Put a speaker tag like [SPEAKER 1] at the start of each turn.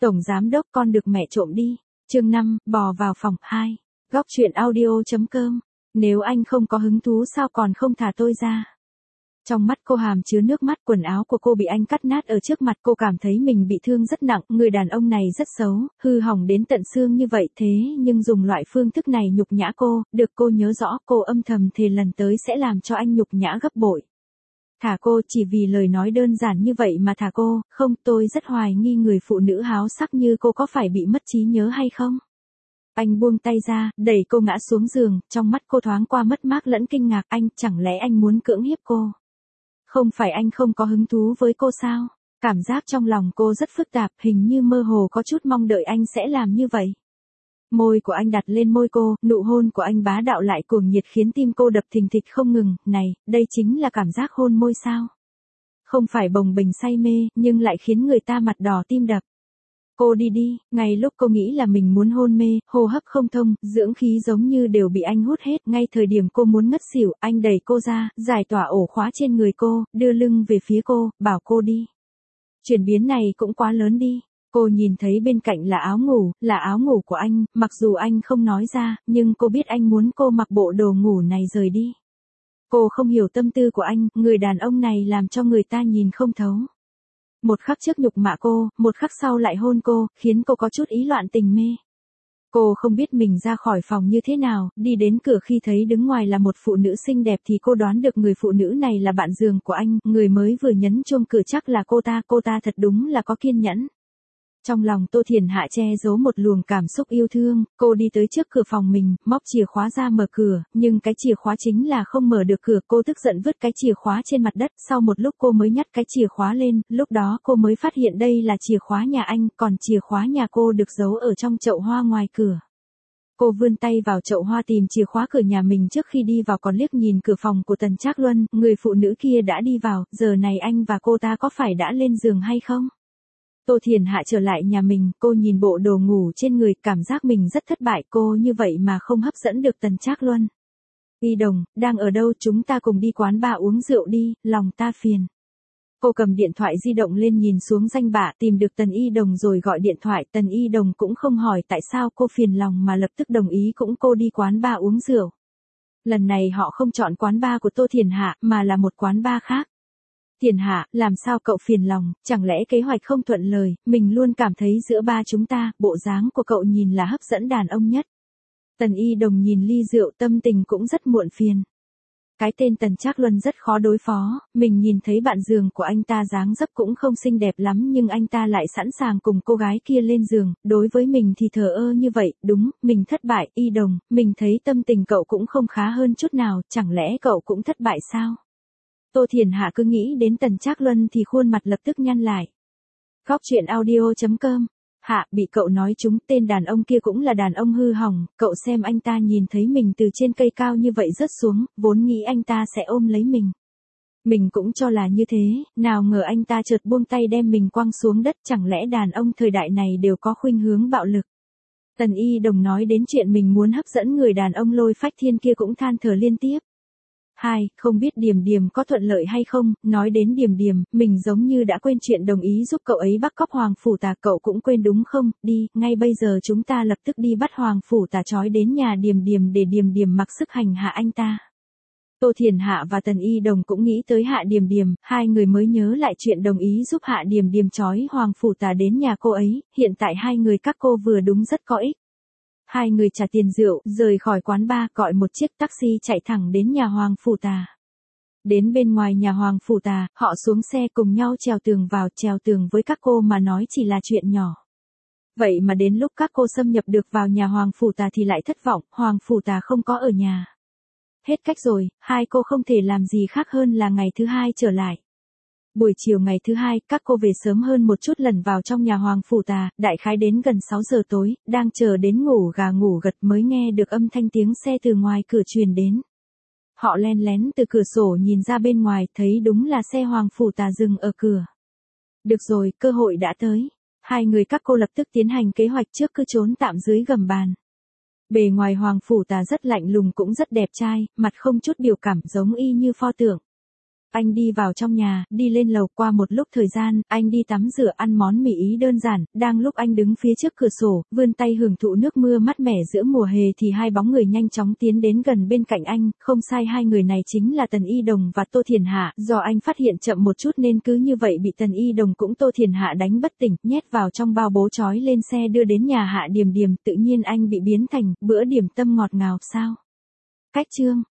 [SPEAKER 1] Tổng giám đốc con được mẹ trộm đi. Chương 5, bò vào phòng 2. Góc truyện audio.com. Nếu anh không có hứng thú sao còn không thả tôi ra? Trong mắt cô hàm chứa nước mắt, quần áo của cô bị anh cắt nát ở trước mặt, cô cảm thấy mình bị thương rất nặng, người đàn ông này rất xấu, hư hỏng đến tận xương như vậy, thế nhưng dùng loại phương thức này nhục nhã cô, được cô nhớ rõ, cô âm thầm thề lần tới sẽ làm cho anh nhục nhã gấp bội. Thả cô, chỉ vì lời nói đơn giản như vậy mà thả cô, không, tôi rất hoài nghi người phụ nữ háo sắc như cô có phải bị mất trí nhớ hay không? Anh buông tay ra, đẩy cô ngã xuống giường, trong mắt cô thoáng qua mất mát lẫn kinh ngạc, anh, chẳng lẽ anh muốn cưỡng hiếp cô? Không phải anh không có hứng thú với cô sao? Cảm giác trong lòng cô rất phức tạp, hình như mơ hồ có chút mong đợi anh sẽ làm như vậy. Môi của anh đặt lên môi cô, nụ hôn của anh bá đạo lại cuồng nhiệt khiến tim cô đập thình thịch không ngừng, này, đây chính là cảm giác hôn môi sao? Không phải bồng bềnh say mê, nhưng lại khiến người ta mặt đỏ tim đập. Cô đi đi, ngay lúc cô nghĩ là mình muốn hôn mê, hô hấp không thông, dưỡng khí giống như đều bị anh hút hết, ngay thời điểm cô muốn ngất xỉu, anh đẩy cô ra, giải tỏa ổ khóa trên người cô, đưa lưng về phía cô, bảo cô đi. Chuyển biến này cũng quá lớn đi. Cô nhìn thấy bên cạnh là áo ngủ của anh, mặc dù anh không nói ra, nhưng cô biết anh muốn cô mặc bộ đồ ngủ này rời đi. Cô không hiểu tâm tư của anh, người đàn ông này làm cho người ta nhìn không thấu. Một khắc trước nhục mạ cô, một khắc sau lại hôn cô, khiến cô có chút ý loạn tình mê. Cô không biết mình ra khỏi phòng như thế nào, đi đến cửa khi thấy đứng ngoài là một phụ nữ xinh đẹp thì cô đoán được người phụ nữ này là bạn giường của anh, người mới vừa nhấn chuông cửa chắc là cô ta thật đúng là có kiên nhẫn. Trong lòng Tô Thiển Hạ che giấu một luồng cảm xúc yêu thương, cô đi tới trước cửa phòng mình, móc chìa khóa ra mở cửa, nhưng cái chìa khóa chính là không mở được cửa, cô tức giận vứt cái chìa khóa trên mặt đất, sau một lúc cô mới nhặt cái chìa khóa lên, lúc đó cô mới phát hiện đây là chìa khóa nhà anh, còn chìa khóa nhà cô được giấu ở trong chậu hoa ngoài cửa. Cô vươn tay vào chậu hoa tìm chìa khóa cửa nhà mình, trước khi đi vào còn liếc nhìn cửa phòng của Tần Trác Luân, người phụ nữ kia đã đi vào, giờ này anh và cô ta có phải đã lên giường hay không? Tô Thiển Hạ trở lại nhà mình, cô nhìn bộ đồ ngủ trên người, cảm giác mình rất thất bại, cô như vậy mà không hấp dẫn được Tần Trác Luân. Y Đồng, đang ở đâu, chúng ta cùng đi quán bar uống rượu đi, lòng ta phiền. Cô cầm điện thoại di động lên nhìn xuống danh bạ, tìm được Tần Y Đồng rồi gọi điện thoại, Tần Y Đồng cũng không hỏi tại sao cô phiền lòng mà lập tức đồng ý cũng cô đi quán bar uống rượu. Lần này họ không chọn quán bar của Tô Thiển Hạ, mà là một quán bar khác. Thiển Hạ, làm sao cậu phiền lòng, chẳng lẽ kế hoạch không thuận lời, mình luôn cảm thấy giữa ba chúng ta, bộ dáng của cậu nhìn là hấp dẫn đàn ông nhất. Tần Y Đồng nhìn ly rượu, tâm tình cũng rất muộn phiền. Cái tên Tần Trác Luân rất khó đối phó, mình nhìn thấy bạn giường của anh ta dáng dấp cũng không xinh đẹp lắm nhưng anh ta lại sẵn sàng cùng cô gái kia lên giường, đối với mình thì thờ ơ như vậy, đúng, mình thất bại, Y Đồng, mình thấy tâm tình cậu cũng không khá hơn chút nào, chẳng lẽ cậu cũng thất bại sao? Tô Thiển Hạ cứ nghĩ đến Tần Trác Luân thì khuôn mặt lập tức nhăn lại. Góc truyện audio.com. Hạ, bị cậu nói trúng, tên đàn ông kia cũng là đàn ông hư hỏng, cậu xem anh ta nhìn thấy mình từ trên cây cao như vậy rớt xuống, vốn nghĩ anh ta sẽ ôm lấy mình. Mình cũng cho là như thế, nào ngờ anh ta chợt buông tay đem mình quăng xuống đất, chẳng lẽ đàn ông thời đại này đều có khuynh hướng bạo lực. Tần Y Đồng nói đến chuyện mình muốn hấp dẫn người đàn ông lôi phách thiên kia cũng than thở liên tiếp. Không biết Điềm Điềm có thuận lợi hay không, nói đến Điềm Điềm, mình giống như đã quên chuyện đồng ý giúp cậu ấy bắt cóc Hoàng Phủ Tà, cậu cũng quên đúng không, đi, ngay bây giờ chúng ta lập tức đi bắt Hoàng Phủ Tà trói đến nhà Điềm Điềm để Điềm Điềm mặc sức hành hạ anh ta. Tô Thiển Hạ và Tần Y Đồng cũng nghĩ tới Hạ Điềm Điềm, hai người mới nhớ lại chuyện đồng ý giúp Hạ Điềm Điềm trói Hoàng Phủ Tà đến nhà cô ấy, hiện tại hai người các cô vừa đúng rất có ích. Hai người trả tiền rượu, rời khỏi quán bar, gọi một chiếc taxi chạy thẳng đến nhà Hoàng Phủ Tà. Đến bên ngoài nhà Hoàng Phủ Tà, họ xuống xe cùng nhau trèo tường vào, trèo tường với các cô mà nói chỉ là chuyện nhỏ. Vậy mà đến lúc các cô xâm nhập được vào nhà Hoàng Phủ Tà thì lại thất vọng, Hoàng Phủ Tà không có ở nhà. Hết cách rồi, hai cô không thể làm gì khác hơn là ngày thứ hai trở lại. Buổi chiều ngày thứ hai, các cô về sớm hơn một chút lẩn vào trong nhà Hoàng Phủ Tà, đại khái đến gần 6 giờ tối, đang chờ đến ngủ gà ngủ gật mới nghe được âm thanh tiếng xe từ ngoài cửa truyền đến. Họ len lén từ cửa sổ nhìn ra bên ngoài, thấy đúng là xe Hoàng Phủ Tà dừng ở cửa. Được rồi, cơ hội đã tới. Hai người các cô lập tức tiến hành kế hoạch trước, cứ trốn tạm dưới gầm bàn. Bề ngoài Hoàng Phủ Tà rất lạnh lùng cũng rất đẹp trai, mặt không chút biểu cảm giống y như pho tượng. anh đi vào trong nhà, đi lên lầu. Qua một lúc thời gian, anh đi tắm rửa ăn món mì ý đơn giản, đang lúc anh đứng phía trước cửa sổ, vươn tay hưởng thụ nước mưa mát mẻ giữa mùa hè thì hai bóng người nhanh chóng tiến đến gần bên cạnh anh, không sai hai người này chính là Tần Y Đồng và Tô Thiền Hạ, do anh phát hiện chậm một chút nên cứ như vậy bị Tần Y Đồng cũng Tô Thiền Hạ đánh bất tỉnh, nhét vào trong bao bố trói lên xe đưa đến nhà Hạ Điềm Điềm, tự nhiên anh bị biến thành bữa điểm tâm ngọt ngào sao. Cách chương